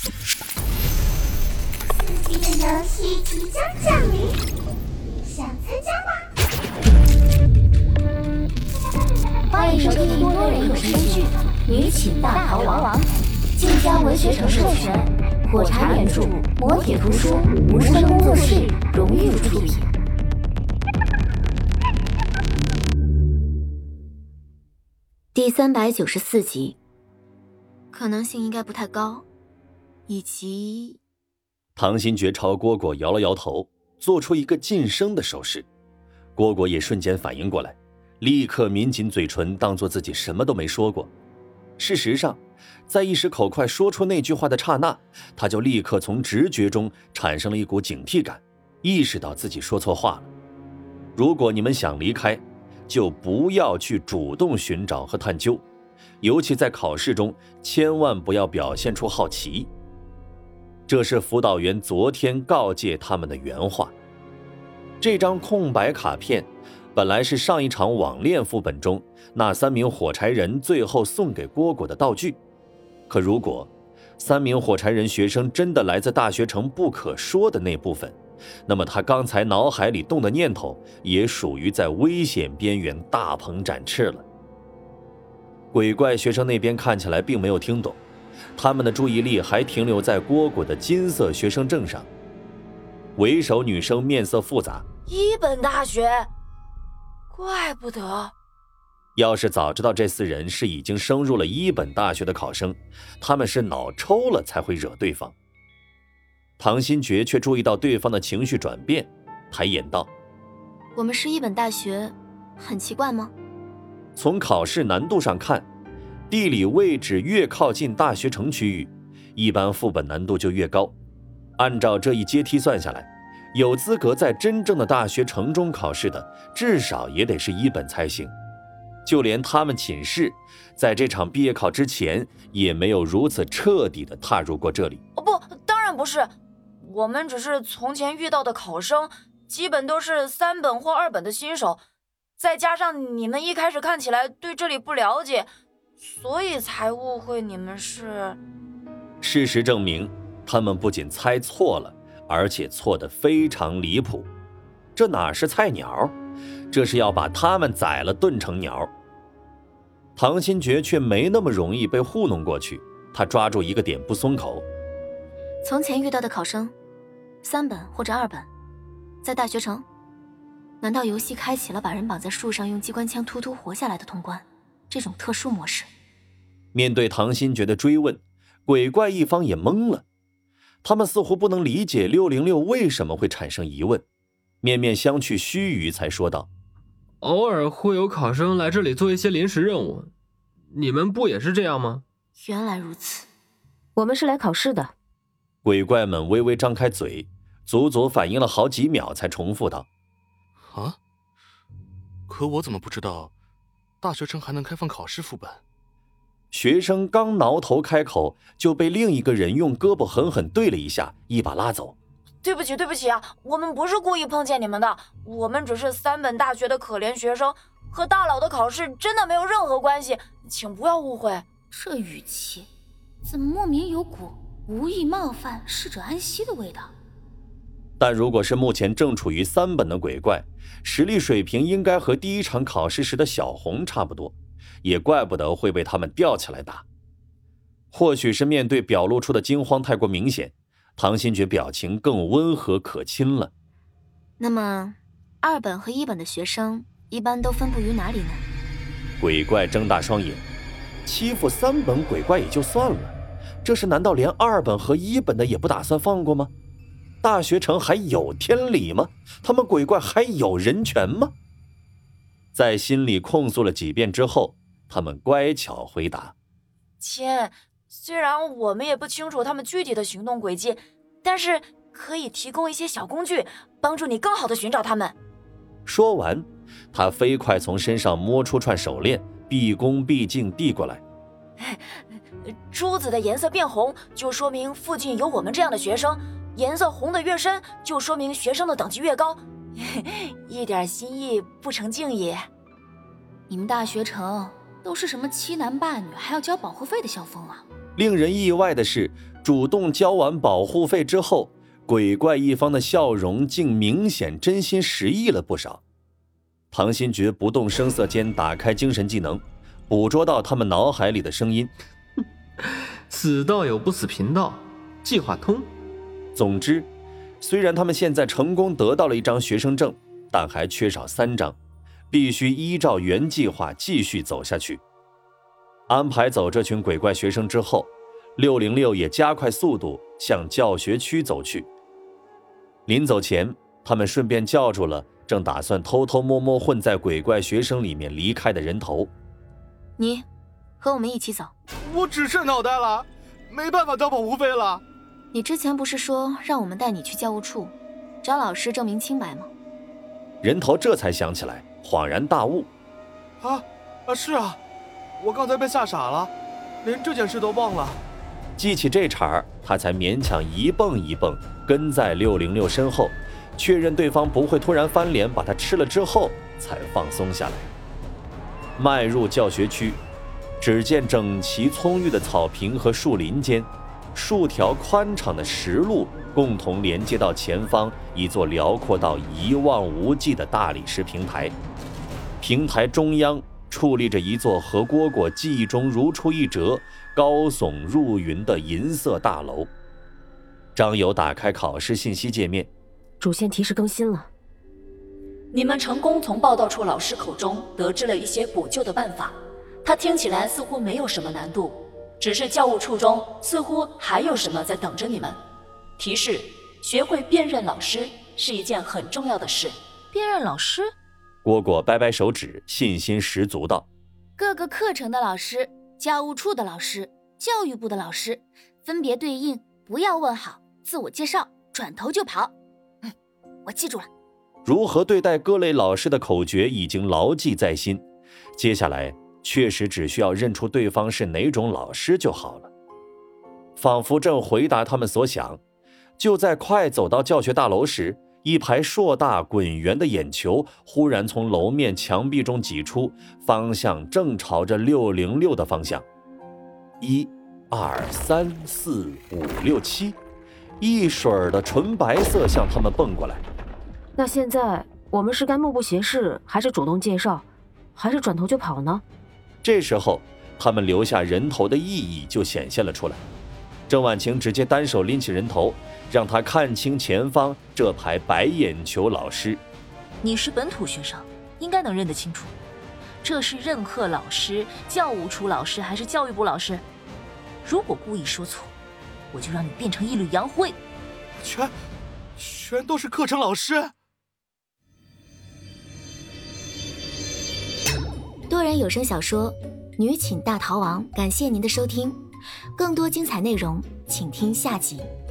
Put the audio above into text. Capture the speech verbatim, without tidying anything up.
刺激的游戏即将降临，想参加吗？ 欢迎收听多人有声剧《女寝大逃亡》，晋江文学城授权，火柴原著，磨铁图书，无声工作室荣誉出品。第三百九十四集，可能性应该不太高，以及…… 唐新觉朝蝈蝈摇了摇头，做出一个噤声的手势。蝈蝈也瞬间反应过来，立刻抿紧嘴唇，当作自己什么都没说过。事实上，在一时口快说出那句话的刹那，他就立刻从直觉中产生了一股警惕感，意识到自己说错话了。如果你们想离开，就不要去主动寻找和探究，尤其在考试中，千万不要表现出好奇。这是辅导员昨天告诫他们的原话。这张空白卡片本来是上一场网恋副本中那三名火柴人最后送给蝈蝈的道具，可如果三名火柴人学生真的来自大学城不可说的那部分，那么他刚才脑海里动的念头也属于在危险边缘大鹏展翅了。鬼怪学生那边看起来并没有听懂，他们的注意力还停留在蝈蝈的金色学生证上。为首女生面色复杂， 一本大学，怪不得。 要是早知道这四人是已经升入了一本大学的考生，他们是脑抽了才会惹对方。唐新觉却注意到对方的情绪转变，抬眼道： 我们是一本大学，很奇怪吗？ 从考试难度上看，地理位置越靠近大学城区域，一般副本难度就越高。按照这一阶梯算下来，有资格在真正的大学城中考试的，至少也得是一本才行。就连他们寝室在这场毕业考之前也没有如此彻底地踏入过这里。 哦不，当然不是，我们只是从前遇到的考生，基本都是三本或二本的新手，再加上你们一开始看起来对这里不了解，所以才误会你们是…… 事实证明，他们不仅猜错了，而且错得非常离谱。这哪是菜鸟，这是要把他们宰了炖成鸟。唐新觉却没那么容易被糊弄过去，他抓住一个点不松口。 从前遇到的考生，三本或者二本，在大学城，难道游戏开启了把人绑在树上用机关枪突突活下来的通关这种特殊模式？ 面对唐新觉的追问，鬼怪一方也懵了，他们似乎不能理解六零六为什么会产生疑问，面面相觑，须臾才说道： 偶尔会有考生来这里做一些临时任务，你们不也是这样吗？ 原来如此， 我们是来考试的。 鬼怪们微微张开嘴，足足反应了好几秒才重复道： 啊？可我怎么不知道大学城还能开放考试副本？ 学生刚挠头开口，就被另一个人用胳膊狠狠对了一下，一把拉走。 对不起对不起啊，我们不是故意碰见你们的，我们只是三本大学的可怜学生，和大佬的考试真的没有任何关系，请不要误会。 这语气怎么莫名有股无意冒犯逝者安息的味道？ 但如果是目前正处于三本的鬼怪，实力水平应该和第一场考试时的小红差不多，也怪不得会被他们吊起来打。或许是面对表露出的惊慌太过明显，唐新觉表情更温和可亲了。 那么二本和一本的学生一般都分布于哪里呢？ 鬼怪睁大双眼，欺负三本鬼怪也就算了，这是难道连二本和一本的也不打算放过吗？大学城还有天理吗？他们鬼怪还有人权吗？在心里控诉了几遍之后，他们乖巧回答： 亲，虽然我们也不清楚他们具体的行动轨迹，但是可以提供一些小工具，帮助你更好地寻找他们。 说完，他飞快从身上摸出串手链，毕恭毕敬递过来。 珠子的颜色变红，就说明附近有我们这样的学生，颜色红得越深，就说明学生的等级越高。一点心意不成敬意。 你们大学城都是什么欺男霸女还要交保护费的校风啊？ 令人意外的是， 主动交完保护费之后，鬼怪一方的笑容竟明显真心实意了不少。唐新觉不动声色间打开精神技能，捕捉到他们脑海里的声音。 死道友不死贫道，计划通。 总之，虽然他们现在成功得到了一张学生证，但还缺少三张，必须依照原计划继续走下去。安排走这群鬼怪学生之后，六零六也加快速度向教学区走去。临走前，他们顺便叫住了正打算偷偷摸摸混在鬼怪学生里面离开的人头。 你和我们一起走。 我只剩脑袋了，没办法交保护费了。 你之前不是说让我们带你去教务处找老师证明清白吗？ 人头这才想起来，恍然大悟。 啊啊，是啊，我刚才被吓傻了，连这件事都忘了。 记起这茬儿，他才勉强一蹦一蹦跟在六零六身后，确认对方不会突然翻脸把他吃了之后，才放松下来。迈入教学区，只见整齐葱郁的草坪和树林间，数条宽敞的石路共同连接到前方一座辽阔到一望无际的大理石平台。平台中央矗立着一座和蝈蝈记忆中如出一辙、高耸入云的银色大楼。张友打开考试信息界面， 主线提示更新了。 你们成功从报道处老师口中得知了一些补救的办法，它听起来似乎没有什么难度，只是教务处中似乎还有什么在等着你们。提示：学会辨认老师是一件很重要的事。 辨认老师？ 蝈蝈掰掰手指，信心十足道： 各个课程的老师、教务处的老师、教育部的老师，分别对应不要问好，自我介绍，转头就跑。嗯，我记住了。 如何对待各类老师的口诀已经牢记在心，接下来确实只需要认出对方是哪种老师就好了。仿佛正回答他们所想，就在快走到教学大楼时，一排硕大滚圆的眼球忽然从楼面墙壁中挤出，方向正朝着六零六的方向。一、二、三、四、五、六、七，一水儿的纯白色向他们蹦过来。 那现在我们是该目不斜视，还是主动介绍，还是转头就跑呢？ 这时候，他们留下人头的意义就显现了出来。郑婉晴直接单手拎起人头，让他看清前方这排白眼球老师。 你是本土学生，应该能认得清楚。这是任课老师、教务处老师还是教育部老师？如果故意说错，我就让你变成一缕阳灰。 全，全都是课程老师。 多人有声小说《女寝大逃亡》，感谢您的收听。更多精彩内容，请听下集。